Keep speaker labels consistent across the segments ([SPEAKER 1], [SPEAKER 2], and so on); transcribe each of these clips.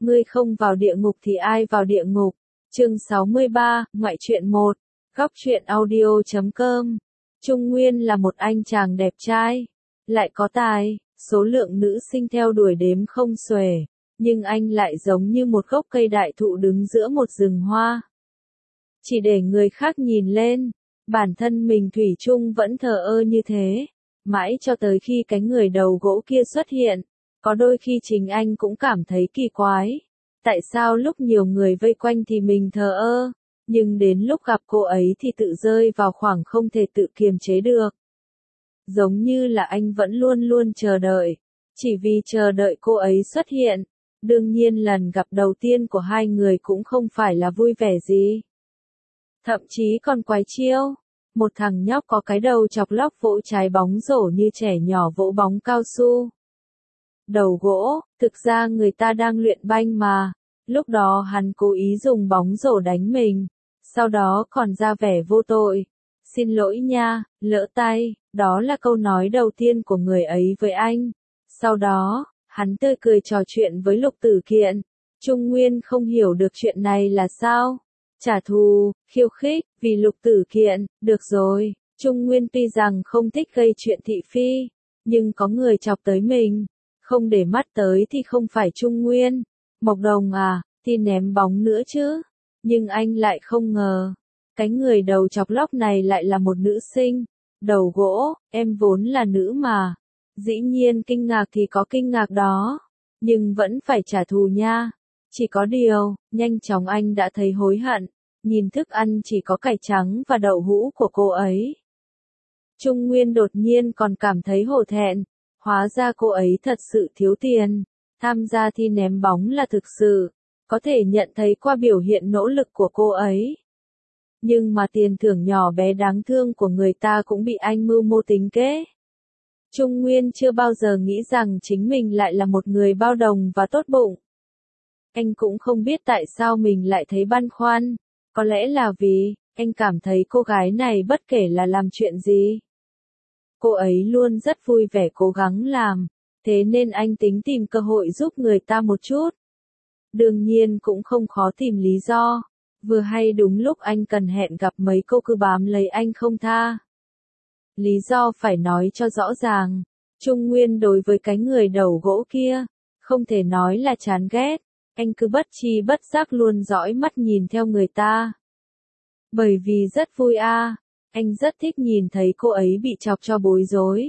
[SPEAKER 1] Ngươi không vào địa ngục thì ai vào địa ngục? Chương 63, Ngoại truyện 1, Góc truyện audio.com. Trung Nguyên là một anh chàng đẹp trai, lại có tài, số lượng nữ sinh theo đuổi đếm không xuể, nhưng anh lại giống như một gốc cây đại thụ đứng giữa một rừng hoa. Chỉ để người khác nhìn lên, bản thân mình thủy chung vẫn thờ ơ như thế, mãi cho tới khi cái người đầu gỗ kia xuất hiện. Có đôi khi chính anh cũng cảm thấy kỳ quái. Tại sao lúc nhiều người vây quanh thì mình thờ ơ, nhưng đến lúc gặp cô ấy thì tự rơi vào khoảng không thể tự kiềm chế được. Giống như là anh vẫn luôn luôn chờ đợi, chỉ vì chờ đợi cô ấy xuất hiện. Đương nhiên lần gặp đầu tiên của hai người cũng không phải là vui vẻ gì. Thậm chí còn quái chiêu. Một thằng nhóc có cái đầu chọc lóc vỗ trái bóng rổ như trẻ nhỏ vỗ bóng cao su. Đầu gỗ, thực ra người ta đang luyện banh mà. Lúc đó hắn cố ý dùng bóng rổ đánh mình, sau đó còn ra vẻ vô tội. Xin lỗi nha, lỡ tay, đó là câu nói đầu tiên của người ấy với anh. Sau đó, hắn tươi cười trò chuyện với Lục Tử Kiện. Trung Nguyên không hiểu được chuyện này là sao. Trả thù, khiêu khích, vì Lục Tử Kiện, được rồi. Trung Nguyên tuy rằng không thích gây chuyện thị phi, nhưng có người chọc tới mình. Không để mắt tới thì không phải Trung Nguyên. Mộc Đồng à, thì ném bóng nữa chứ. Nhưng anh lại không ngờ. Cái người đầu chọc lóc này lại là một nữ sinh. Đầu gỗ, em vốn là nữ mà. Dĩ nhiên kinh ngạc thì có kinh ngạc đó. Nhưng vẫn phải trả thù nha. Chỉ có điều, nhanh chóng anh đã thấy hối hận. Nhìn thức ăn chỉ có cải trắng và đậu hũ của cô ấy. Trung Nguyên đột nhiên còn cảm thấy hổ thẹn. Hóa ra cô ấy thật sự thiếu tiền. Tham gia thi ném bóng là thực sự. Có thể nhận thấy qua biểu hiện nỗ lực của cô ấy. Nhưng mà tiền thưởng nhỏ bé đáng thương của người ta cũng bị anh mưu mô tính kế. Trung Nguyên chưa bao giờ nghĩ rằng chính mình lại là một người bao đồng và tốt bụng. Anh cũng không biết tại sao mình lại thấy băn khoăn. Có lẽ là vì, anh cảm thấy cô gái này bất kể là làm chuyện gì. Cô ấy luôn rất vui vẻ cố gắng làm, thế nên anh tính tìm cơ hội giúp người ta một chút. Đương nhiên cũng không khó tìm lý do, vừa hay đúng lúc anh cần hẹn gặp mấy cô cứ bám lấy anh không tha. Lý do phải nói cho rõ ràng, Trung Nguyên đối với cái người đầu gỗ kia, không thể nói là chán ghét, anh cứ bất tri bất giác luôn dõi mắt nhìn theo người ta. Bởi vì rất vui anh rất thích nhìn thấy cô ấy bị chọc cho bối rối.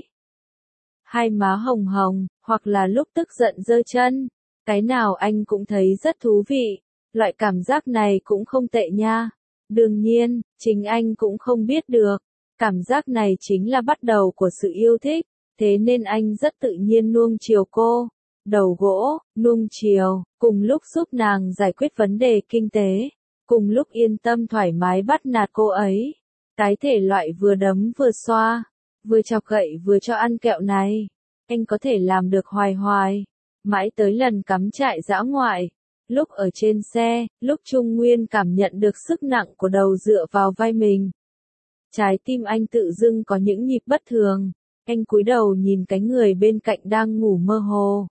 [SPEAKER 1] Hai má hồng hồng, hoặc là lúc tức giận giơ chân, cái nào anh cũng thấy rất thú vị, loại cảm giác này cũng không tệ nha. Đương nhiên, chính anh cũng không biết được, cảm giác này chính là bắt đầu của sự yêu thích, thế nên anh rất tự nhiên nuông chiều cô. Đầu gỗ, nuông chiều, cùng lúc giúp nàng giải quyết vấn đề kinh tế, cùng lúc yên tâm thoải mái bắt nạt cô ấy. Cái thể loại vừa đấm vừa xoa, vừa chọc gậy vừa cho ăn kẹo này, anh có thể làm được hoài hoài, mãi tới lần cắm trại dã ngoại. Lúc ở trên xe, lúc Trung Nguyên cảm nhận được sức nặng của đầu dựa vào vai mình. Trái tim anh tự dưng có những nhịp bất thường, anh cúi đầu nhìn cái người bên cạnh đang ngủ mơ hồ.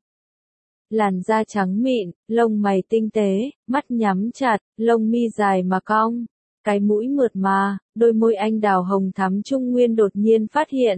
[SPEAKER 1] Làn da trắng mịn, lông mày tinh tế, mắt nhắm chặt, lông mi dài mà cong. Cái mũi mượt mà, đôi môi anh đào hồng thắm. Trung Nguyên đột nhiên phát hiện.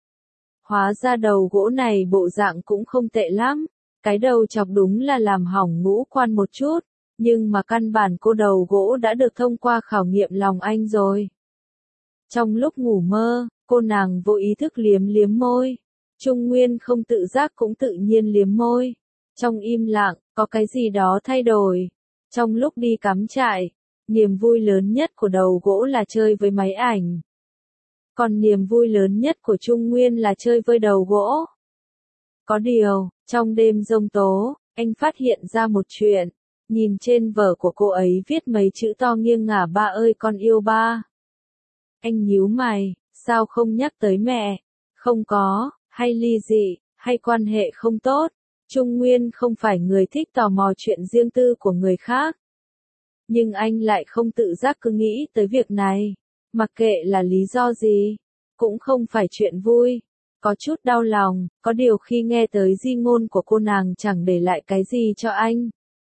[SPEAKER 1] Hóa ra đầu gỗ này bộ dạng cũng không tệ lắm. Cái đầu chọc đúng là làm hỏng ngũ quan một chút. Nhưng mà căn bản cô đầu gỗ đã được thông qua khảo nghiệm lòng anh rồi. Trong lúc ngủ mơ, cô nàng vô ý thức liếm liếm môi. Trung Nguyên không tự giác cũng tự nhiên liếm môi. Trong im lặng, có cái gì đó thay đổi. Trong lúc đi cắm trại, niềm vui lớn nhất của đầu gỗ là chơi với máy ảnh. Còn niềm vui lớn nhất của Trung Nguyên là chơi với đầu gỗ. Có điều, trong đêm giông tố, anh phát hiện ra một chuyện. Nhìn trên vở của cô ấy viết mấy chữ to nghiêng ngả ba ơi con yêu ba. Anh nhíu mày, sao không nhắc tới mẹ? Không có, hay ly dị, hay quan hệ không tốt. Trung Nguyên không phải người thích tò mò chuyện riêng tư của người khác. Nhưng anh lại không tự giác cứ nghĩ tới việc này. Mặc kệ là lý do gì, cũng không phải chuyện vui. Có chút đau lòng, có điều khi nghe tới di ngôn của cô nàng chẳng để lại cái gì cho anh.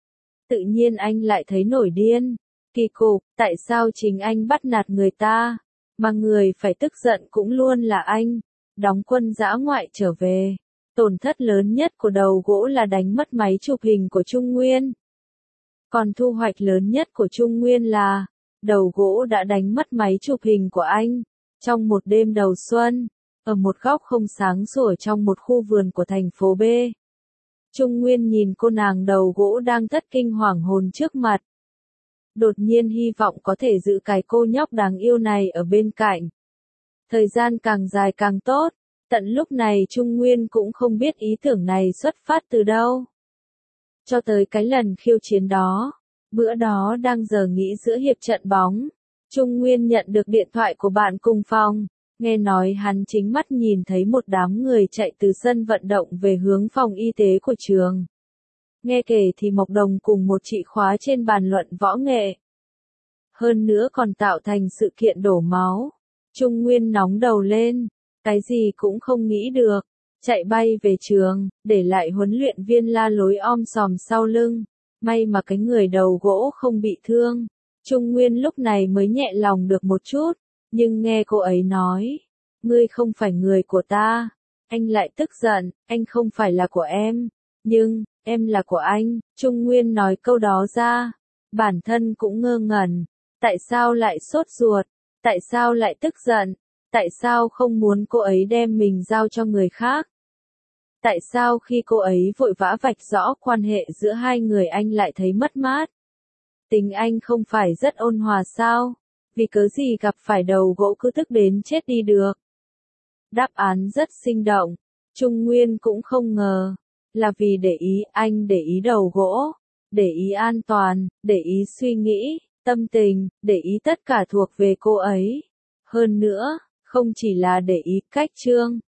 [SPEAKER 1] Tự nhiên anh lại thấy nổi điên. Kỳ cục, tại sao chính anh bắt nạt người ta, mà người phải tức giận cũng luôn là anh. Đóng quân dã ngoại trở về, tổn thất lớn nhất của đầu gỗ là đánh mất máy chụp hình của Trung Nguyên. Còn thu hoạch lớn nhất của Trung Nguyên là, đầu gỗ đã đánh mất máy chụp hình của anh. Trong một đêm đầu xuân, ở một góc không sáng sủa trong một khu vườn của thành phố B. Trung Nguyên nhìn cô nàng đầu gỗ đang thất kinh hoảng hồn trước mặt. Đột nhiên hy vọng có thể giữ cái cô nhóc đáng yêu này ở bên cạnh. Thời gian càng dài càng tốt, tận lúc này Trung Nguyên cũng không biết ý tưởng này xuất phát từ đâu. Cho tới cái lần khiêu chiến đó, bữa đó đang giờ nghỉ giữa hiệp trận bóng, Trung Nguyên nhận được điện thoại của bạn cùng phòng, nghe nói hắn chính mắt nhìn thấy một đám người chạy từ sân vận động về hướng phòng y tế của trường. Nghe kể thì Mộc Đồng cùng một chị khóa trên bàn luận võ nghệ. Hơn nữa còn tạo thành sự kiện đổ máu. Trung Nguyên nóng đầu lên, cái gì cũng không nghĩ được, chạy bay về trường, để lại huấn luyện viên la lối om sòm sau lưng. May mà cái người đầu gỗ không bị thương. Trung Nguyên lúc này mới nhẹ lòng được một chút, nhưng nghe cô ấy nói, ngươi không phải người của ta, anh lại tức giận, anh không phải là của em, nhưng, em là của anh. Trung Nguyên nói câu đó ra, bản thân cũng ngơ ngẩn, tại sao lại sốt ruột, tại sao lại tức giận, tại sao không muốn cô ấy đem mình giao cho người khác. Tại sao khi cô ấy vội vã vạch rõ quan hệ giữa hai người anh lại thấy mất mát? Tính anh không phải rất ôn hòa sao? Vì cớ gì gặp phải đầu gỗ cứ tức đến chết đi được? Đáp án rất sinh động. Trung Nguyên cũng không ngờ. Là vì để ý, anh để ý đầu gỗ. Để ý an toàn, để ý suy nghĩ, tâm tình, để ý tất cả thuộc về cô ấy. Hơn nữa, không chỉ là để ý cách chương.